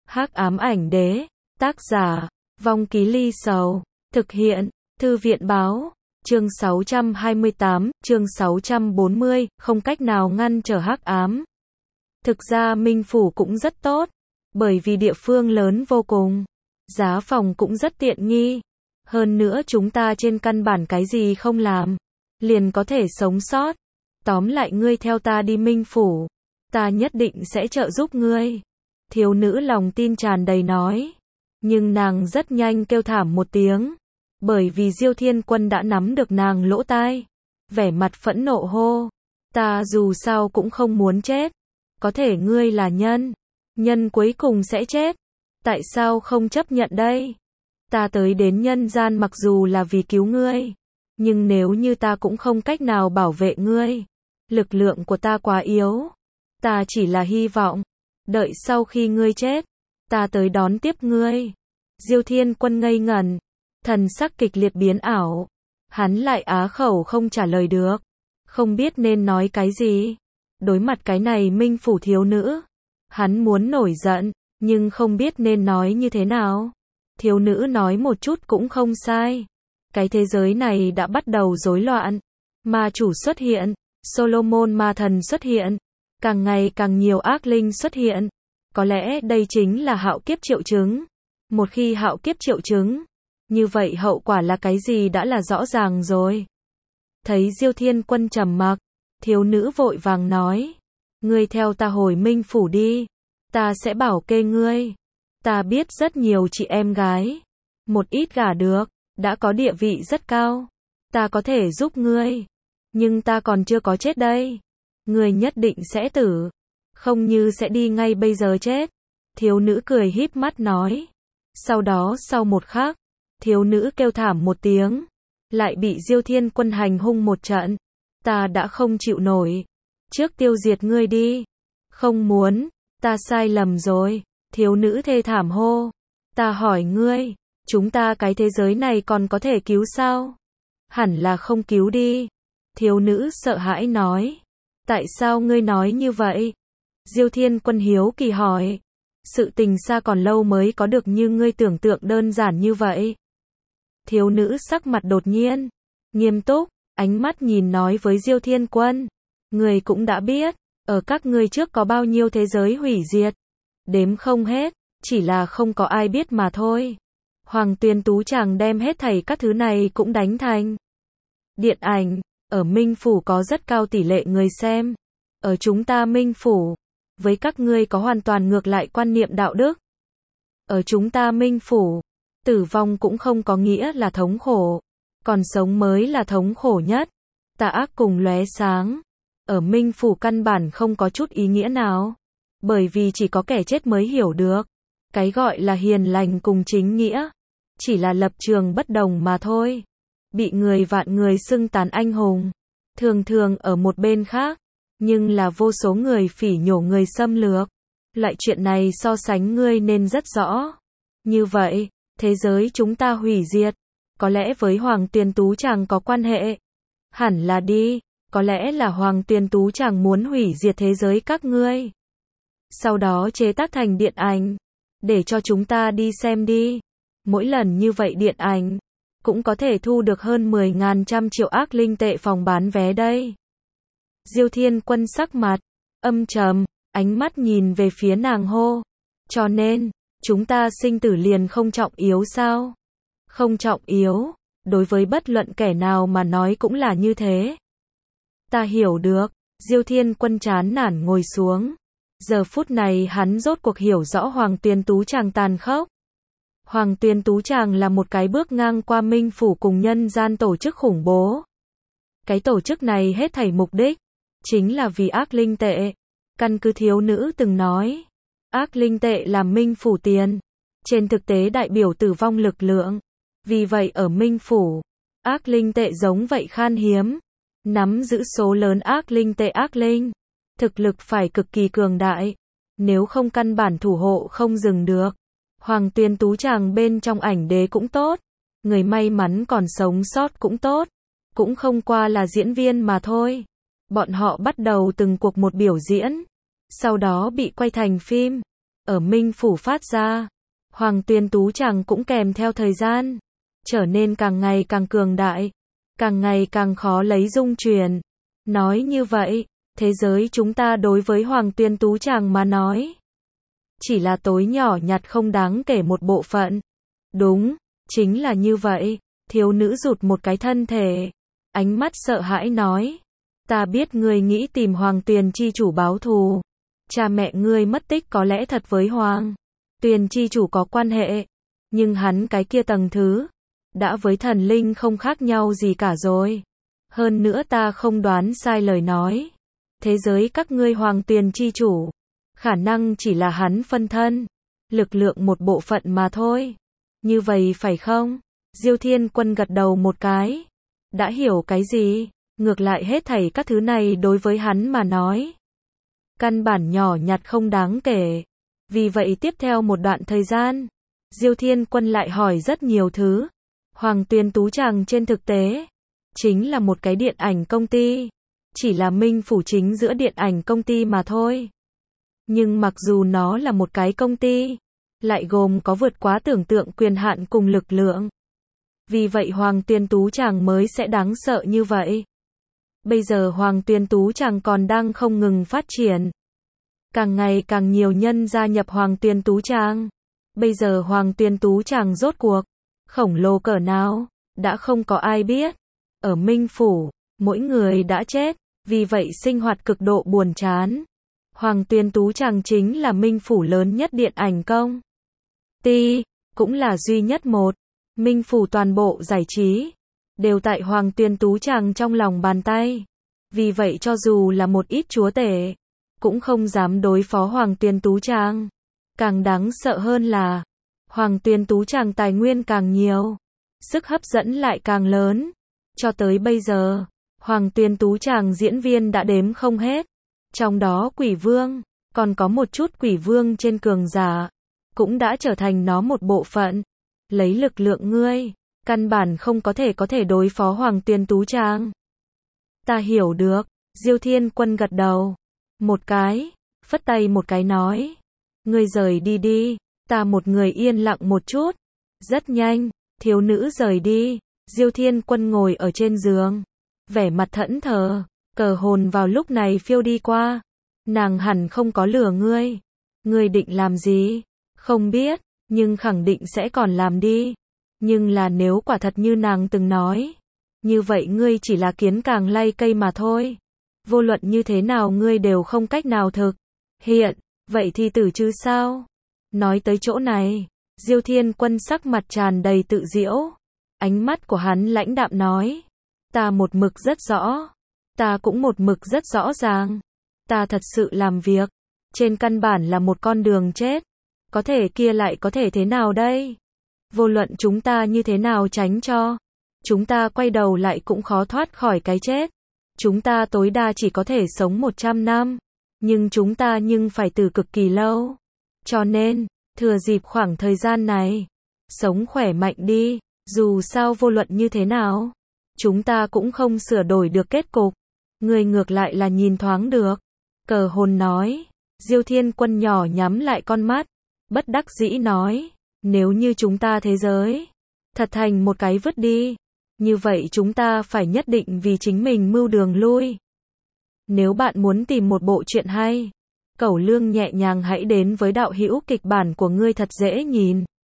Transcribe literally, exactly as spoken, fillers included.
Hắc ám ảnh đế, tác giả, Vong Ký Ly Sầu, thực hiện, Thư viện báo, chương sáu trăm hai mươi tám, chương sáu trăm bốn mươi, không cách nào ngăn trở hắc ám. Thực ra Minh Phủ cũng rất tốt, bởi vì địa phương lớn vô cùng, giá phòng cũng rất tiện nghi, hơn nữa chúng ta trên căn bản cái gì không làm, liền có thể sống sót. Tóm lại ngươi theo ta đi Minh Phủ, ta nhất định sẽ trợ giúp ngươi. Thiếu nữ lòng tin tràn đầy nói, nhưng nàng rất nhanh kêu thảm một tiếng, bởi vì Diêu Thiên Quân đã nắm được nàng lỗ tai, vẻ mặt phẫn nộ hô, ta dù sao cũng không muốn chết, có thể ngươi là nhân, nhân cuối cùng sẽ chết, tại sao không chấp nhận đây? Ta tới đến nhân gian mặc dù là vì cứu ngươi, nhưng nếu như ta cũng không cách nào bảo vệ ngươi, lực lượng của ta quá yếu, ta chỉ là hy vọng, đợi sau khi ngươi chết, ta tới đón tiếp ngươi. Diêu Thiên Quân ngây ngẩn, thần sắc kịch liệt biến ảo, hắn lại á khẩu không trả lời được, không biết nên nói cái gì. Đối mặt cái này Minh Phủ thiếu nữ, hắn muốn nổi giận, nhưng không biết nên nói như thế nào. Thiếu nữ nói một chút cũng không sai. Cái thế giới này đã bắt đầu rối loạn. Ma chủ xuất hiện, Solomon ma thần xuất hiện, càng ngày càng nhiều ác linh xuất hiện. Có lẽ đây chính là hạo kiếp triệu chứng. Một khi hạo kiếp triệu chứng, như vậy hậu quả là cái gì đã là rõ ràng rồi. Thấy Diêu Thiên Quân trầm mặc, thiếu nữ vội vàng nói, ngươi theo ta hồi Minh Phủ đi, ta sẽ bảo kê ngươi. Ta biết rất nhiều chị em gái, một ít gả được, đã có địa vị rất cao, ta có thể giúp ngươi, nhưng ta còn chưa có chết đây. Ngươi nhất định sẽ tử, không như sẽ đi ngay bây giờ chết. Thiếu nữ cười híp mắt nói. Sau đó sau một khắc, thiếu nữ kêu thảm một tiếng, lại bị Diêu Thiên Quân hành hung một trận. Ta đã không chịu nổi, trước tiêu diệt ngươi đi. Không muốn, ta sai lầm rồi. Thiếu nữ thê thảm hô, ta hỏi ngươi, chúng ta cái thế giới này còn có thể cứu sao? Hẳn là không cứu đi. Thiếu nữ sợ hãi nói, tại sao ngươi nói như vậy? Diêu Thiên Quân hiếu kỳ hỏi, sự tình xa còn lâu mới có được như ngươi tưởng tượng đơn giản như vậy. Thiếu nữ sắc mặt đột nhiên, nghiêm túc, ánh mắt nhìn nói với Diêu Thiên Quân, ngươi cũng đã biết, ở các ngươi trước có bao nhiêu thế giới hủy diệt. Đếm không hết, chỉ là không có ai biết mà thôi. Hoàng Tuyền Tú chàng đem hết thảy các thứ này cũng đánh thành điện ảnh. Ở Minh Phủ có rất cao tỷ lệ người xem. Ở chúng ta Minh Phủ, với các ngươi có hoàn toàn ngược lại quan niệm đạo đức. Ở chúng ta Minh Phủ, tử vong cũng không có nghĩa là thống khổ, còn sống mới là thống khổ nhất. Tà ác cùng lóe sáng, ở Minh Phủ căn bản không có chút ý nghĩa nào. Bởi vì chỉ có kẻ chết mới hiểu được, cái gọi là hiền lành cùng chính nghĩa, chỉ là lập trường bất đồng mà thôi. Bị người vạn người xưng tán anh hùng, thường thường ở một bên khác, nhưng là vô số người phỉ nhổ người xâm lược. Loại chuyện này so sánh ngươi nên rất rõ. Như vậy, thế giới chúng ta hủy diệt, có lẽ với Hoàng Tuyền Tú chàng có quan hệ. Hẳn là đi, có lẽ là Hoàng Tuyền Tú chàng muốn hủy diệt thế giới các ngươi. Sau đó chế tác thành điện ảnh, để cho chúng ta đi xem đi. Mỗi lần như vậy điện ảnh, cũng có thể thu được hơn mười ngàn trăm triệu ác linh tệ phòng bán vé đây. Diêu Thiên Quân sắc mặt âm trầm, ánh mắt nhìn về phía nàng hô. Cho nên, chúng ta sinh tử liền không trọng yếu sao? Không trọng yếu, đối với bất luận kẻ nào mà nói cũng là như thế. Ta hiểu được. Diêu Thiên Quân chán nản ngồi xuống. Giờ phút này hắn rốt cuộc hiểu rõ Hoàng Tuyền Tú chàng tàn khốc. Hoàng Tuyền Tú chàng là một cái bước ngang qua Minh Phủ cùng nhân gian tổ chức khủng bố. Cái tổ chức này hết thảy mục đích, chính là vì ác linh tệ. Căn cứ thiếu nữ từng nói, ác linh tệ là Minh Phủ tiền, trên thực tế đại biểu tử vong lực lượng. Vì vậy ở Minh Phủ, ác linh tệ giống vậy khan hiếm, nắm giữ số lớn ác linh tệ ác linh. Thực lực phải cực kỳ cường đại, nếu không căn bản thủ hộ không dừng được. Hoàng Tuyền Tú chàng bên trong ảnh đế cũng tốt, người may mắn còn sống sót cũng tốt, cũng không qua là diễn viên mà thôi. Bọn họ bắt đầu từng cuộc một biểu diễn, sau đó bị quay thành phim. ở Minh Phủ phát ra. Hoàng Tuyền Tú Tràng cũng kèm theo thời gian, trở nên càng ngày càng cường đại, càng ngày càng khó lấy dung truyền. Nói như vậy, thế giới chúng ta đối với Hoàng Tuyền Tú Tràng mà nói, chỉ là tối nhỏ nhặt không đáng kể một bộ phận. Đúng, chính là như vậy. Thiếu nữ rụt một cái thân thể, ánh mắt sợ hãi nói, ta biết ngươi nghĩ tìm Hoàng Tuyền chi chủ báo thù. Cha mẹ ngươi mất tích có lẽ thật với Hoàng Tuyền chi chủ có quan hệ, nhưng hắn cái kia tầng thứ, đã với thần linh không khác nhau gì cả rồi. Hơn nữa ta không đoán sai lời nói, thế giới các ngươi Hoàng Tuyền chi chủ, khả năng chỉ là hắn phân thân, lực lượng một bộ phận mà thôi. Như vậy phải không? Diêu Thiên Quân gật đầu một cái. Đã hiểu cái gì? Ngược lại hết thảy các thứ này đối với hắn mà nói, căn bản nhỏ nhặt không đáng kể. Vì vậy tiếp theo một đoạn thời gian, Diêu Thiên Quân lại hỏi rất nhiều thứ. Hoàng Tuyền Tú Tràng trên thực tế, chính là một cái điện ảnh công ty. Chỉ là Minh Phủ chính giữa điện ảnh công ty mà thôi. Nhưng mặc dù nó là một cái công ty, lại gồm có vượt quá tưởng tượng quyền hạn cùng lực lượng. Vì vậy Hoàng Tuyền Tú Tràng mới sẽ đáng sợ như vậy. Bây giờ Hoàng Tuyền Tú Tràng còn đang không ngừng phát triển. Càng ngày càng nhiều nhân gia nhập Hoàng Tuyền Tú Tràng. Bây giờ Hoàng Tuyền Tú Tràng rốt cuộc khổng lồ cỡ nào, đã không có ai biết. Ở Minh Phủ, mỗi người đã chết, vì vậy sinh hoạt cực độ buồn chán. Hoàng Tuyền Tú Tràng chính là Minh Phủ lớn nhất điện ảnh công ty, cũng là duy nhất một. Minh Phủ toàn bộ giải trí đều tại Hoàng Tuyền Tú Tràng trong lòng bàn tay. Vì vậy cho dù là một ít chúa tể, cũng không dám đối phó Hoàng Tuyền Tú Tràng. Càng đáng sợ hơn là, Hoàng Tuyền Tú Tràng tài nguyên càng nhiều, sức hấp dẫn lại càng lớn. Cho tới bây giờ, Hoàng Tuyền Tú Tràng diễn viên đã đếm không hết. Trong đó Quỷ Vương, còn có một chút Quỷ Vương trên cường giả, cũng đã trở thành nó một bộ phận. Lấy lực lượng ngươi, căn bản không có thể có thể đối phó Hoàng Tuyền Tú Tràng. Ta hiểu được. Diêu Thiên Quân gật đầu một cái, phất tay một cái nói, ngươi rời đi đi, ta một người yên lặng một chút. Rất nhanh, thiếu nữ rời đi. Diêu Thiên Quân ngồi ở trên giường, vẻ mặt thẫn thờ. Cờ hồn vào lúc này phiêu đi qua. Nàng hẳn không có lừa ngươi. Ngươi định làm gì? Không biết, nhưng khẳng định sẽ còn làm đi. Nhưng là nếu quả thật như nàng từng nói, như vậy ngươi chỉ là kiến càng lay cây mà thôi. Vô luận như thế nào ngươi đều không cách nào thực hiện. Vậy thì tử chứ sao? Nói tới chỗ này, Diêu Thiên Quân sắc mặt tràn đầy tự giễu. Ánh mắt của hắn lãnh đạm nói, ta một mực rất rõ. Ta cũng một mực rất rõ ràng. Ta thật sự làm việc, trên căn bản là một con đường chết. Có thể kia lại có thể thế nào đây? Vô luận chúng ta như thế nào tránh cho, chúng ta quay đầu lại cũng khó thoát khỏi cái chết. Chúng ta tối đa chỉ có thể sống một trăm năm, nhưng chúng ta nhưng phải từ cực kỳ lâu. Cho nên, thừa dịp khoảng thời gian này, sống khỏe mạnh đi. Dù sao vô luận như thế nào, chúng ta cũng không sửa đổi được kết cục. Người ngược lại là nhìn thoáng được. Cờ hồn nói. Diêu Thiên Quân nhỏ nhắm lại con mắt, bất đắc dĩ nói, nếu như chúng ta thế giới thật thành một cái vứt đi, như vậy chúng ta phải nhất định vì chính mình mưu đường lui. Nếu bạn muốn tìm một bộ truyện hay, Cẩu Lương nhẹ nhàng hãy đến với đạo hữu kịch bản của ngươi thật dễ nhìn.